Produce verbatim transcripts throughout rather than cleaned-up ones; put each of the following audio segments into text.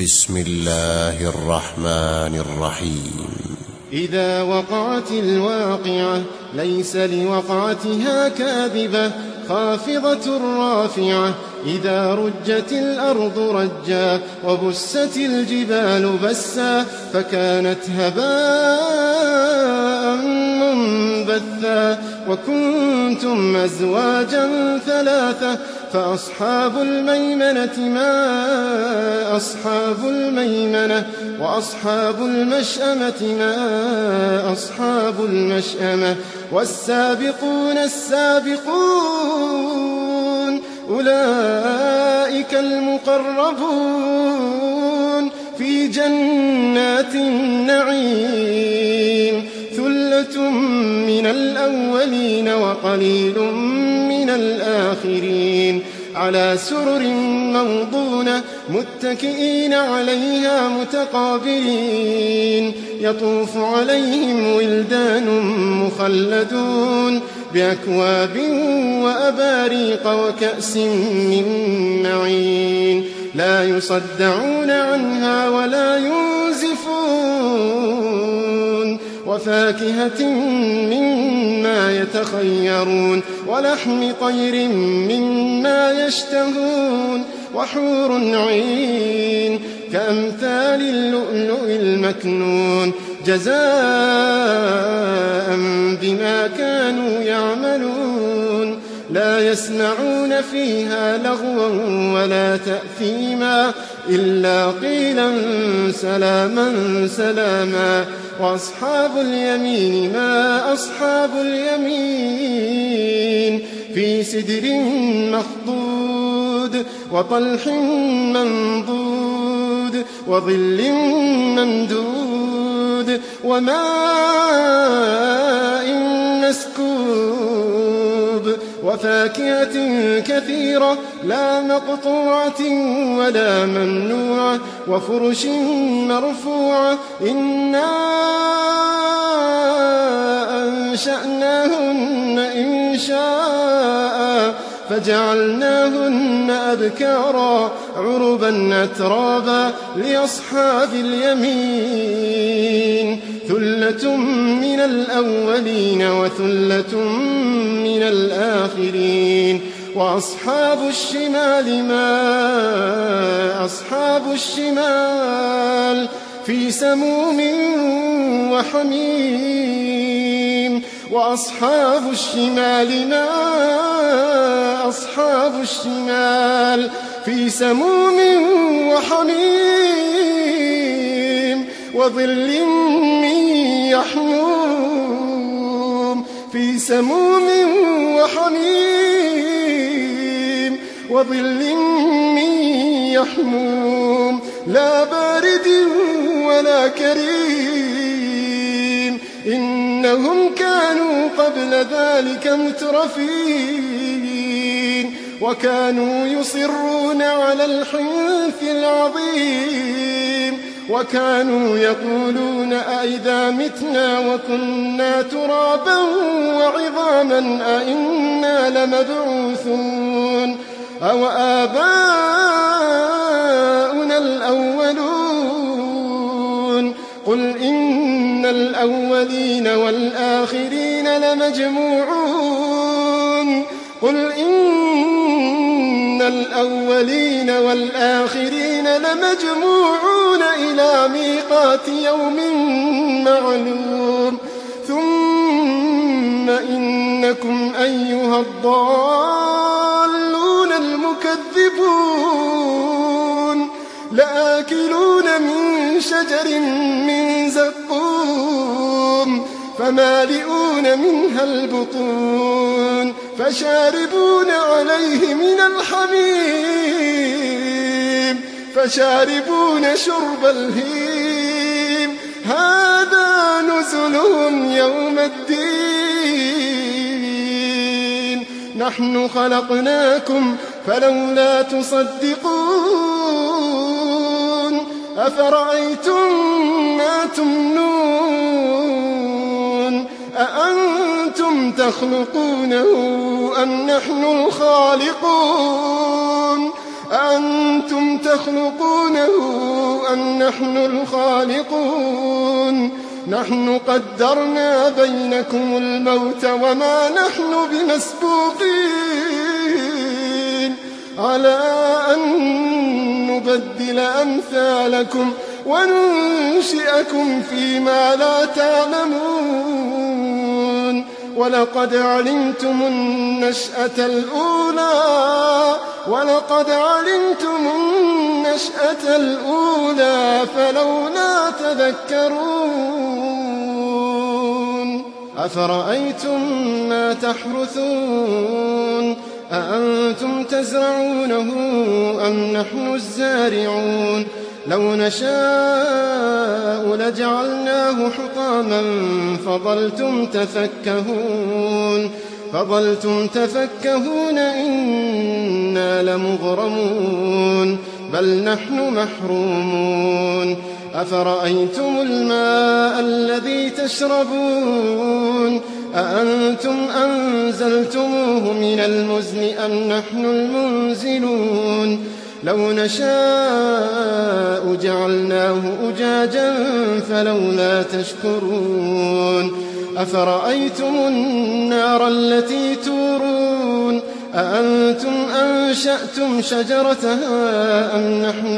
بسم الله الرحمن الرحيم. إذا وقعت الواقعة ليس لوقعتها كاذبة خافضة رافعة إذا رجت الأرض رجا وبست الجبال بسا فكانت هباء منبثا وكنتم أزواجا ثلاثة فأصحاب الميمنة ما أصحاب الميمنة وأصحاب المشأمة ما أصحاب المشأمة والسابقون السابقون أولئك المقربون في جنات النعيم ثلة من الأولين وقليل من الآخرين على سرر موضونة متكئين عليها متقابلين يطوف عليهم ولدان مخلدون بأكواب وأباريق وكأس من معين لا يصدعون عنها ولا ينزفون وفاكهة مما يتخيرون ولحم طير مما يشتهون وحور عين كأمثال اللؤلؤ المكنون جزاء بما كانوا يعملون لا يسمعون فيها لغوا ولا تأثيما إلا قيلا سلاما سلاما وأصحاب اليمين ما أصحاب اليمين في سدر مخضود وطلح منضود وظل ممدود وماء مسكوب وفاكهة كثيرة لا مقطوعة ولا ممنوعة وفرش مرفوعة إنا أنشأناهن إنشاء فجعلناهن أبكارا عربا أترابا لأصحاب اليمين ثلة من الأولين وثلة من الآخرين وأصحاب الشمال ما أصحاب الشمال في سموم وحميم وأصحاب الشمال ما أصحاب الشمال في سموم وحميم وظل من يحموم في سموم وحميم وظل من يحموم لا بارد ولا كريم إنهم كانوا قبل ذلك مترفين وكانوا يصرون على الحنث العظيم وكانوا يقولون أئذا متنا وكنا ترابا وعظاما أئنا لمبعوثون أو آباؤنا الأولون قل إن الأولين والآخرين لمجموعون قل إن الأولين والآخرين لمجموعون إلى ميقات يوم معلوم ثم إنكم أيها الضالون المكذبون لآكلون من شجر من زقوم فمالئون منها البطون فشاربون عليه من الحميم فشاربون شرب الهيم هذا نزلهم يوم الدين نحن خلقناكم فلولا تصدقون أفرأيتم ما تمنون أأنتم تخلقونه أم نحن الخالقون أأنتم تخلقونه أن نحن الخالقون نحن قدرنا بينكم الموت وما نحن بمسبوقين على أن نبدل أمثالكم وننشئكم فيما لا تعلمون ولقد علمتم النشأة الأولى ولقد علمتم النشأة الأولى فلولا تذكرون أفرأيتم ما تحرثون أأنتم تزرعونه أم نحن الزارعون لو نشاء لجعلناه حطاما فظلتم تفكهون فظلتم تفكهون إنا لمغرمون بل نحن محرومون أفرأيتم الماء الذي تشربون أأنتم أنزلتموه من المزن أم نحن المنزلون لو نشاء جعلناه أجاجا فلولا تشكرون أفرأيتم النار التي تورون أأنتم أنشأتم شجرتها أم نحن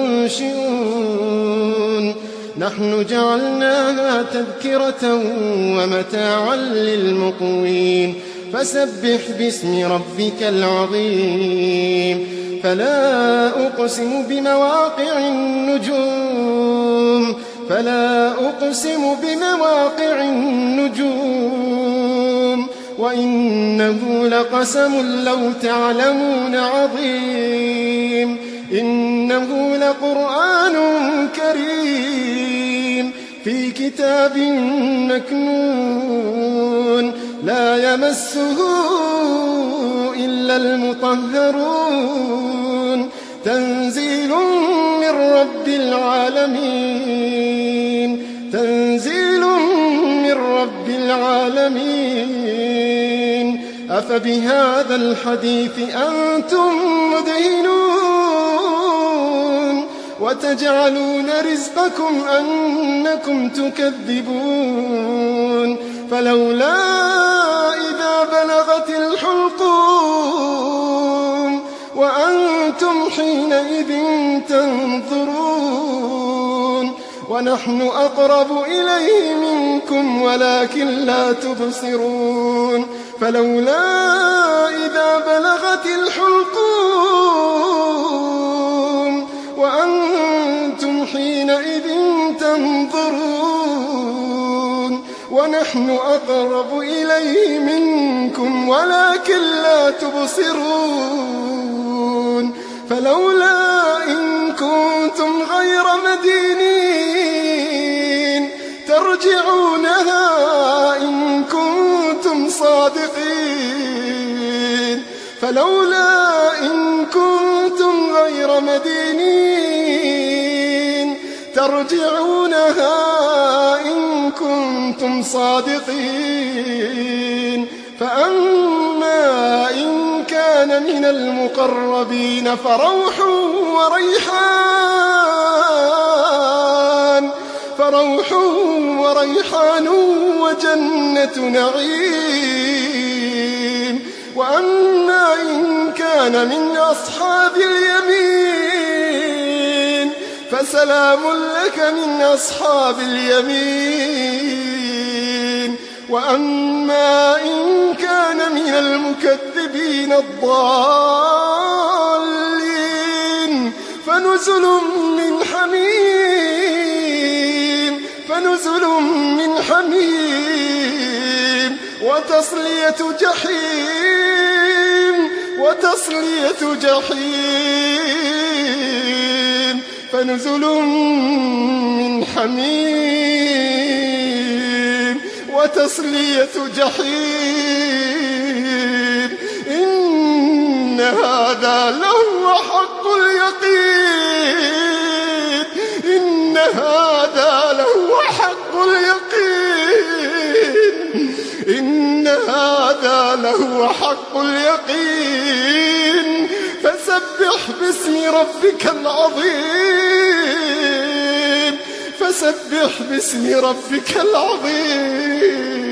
المنشئون نحن جعلناها تذكرة ومتاعا للمقوين فسبح باسم ربك العظيم فلا أقسم بمواقع النجوم فلا أقسم بمواقع النجوم وإنه لقسم لو تعلمون عظيم إنه لقرآن كريم في كتاب مكنون لا يمسه إلا المطهرون تنزيل من رب العالمين تنزيل من رب العالمين أفبهذا الحديث أنتم مدهنون وتجعلون رزقكم أنكم تكذبون فلولا إذا بلغت الحلقوم وأنتم حينئذ تنظرون ونحن أقرب إليه منكم ولكن لا تبصرون فلولا إذا بلغت الحلقوم وأنتم حينئذ تنظرون ونحن أقرب إليه منكم ولكن لا تبصرون فلولا إن كنتم غير مدينين ترجعونها إن كنتم صادقين فلولا إن كنتم غير مدينين ترجعونها إن كنتم صادقين فأما إن كان من المقربين فروح وريحان فروح وريحان وجنة نعيم وأما إن كان من أصحاب اليمين فسلام لك من أصحاب اليمين وأما إن كان من المكذبين الضالين فنزل من حميم فنزل من حميم وتصلية جحيم وتصلية جحيم فنزل من حميم وتصلية جحيم إن هذا لهو حق اليقين إن هذا لهو حق اليقين إن هذا لهو حق اليقين فسبح باسم ربك العظيم فسبح باسم ربك العظيم.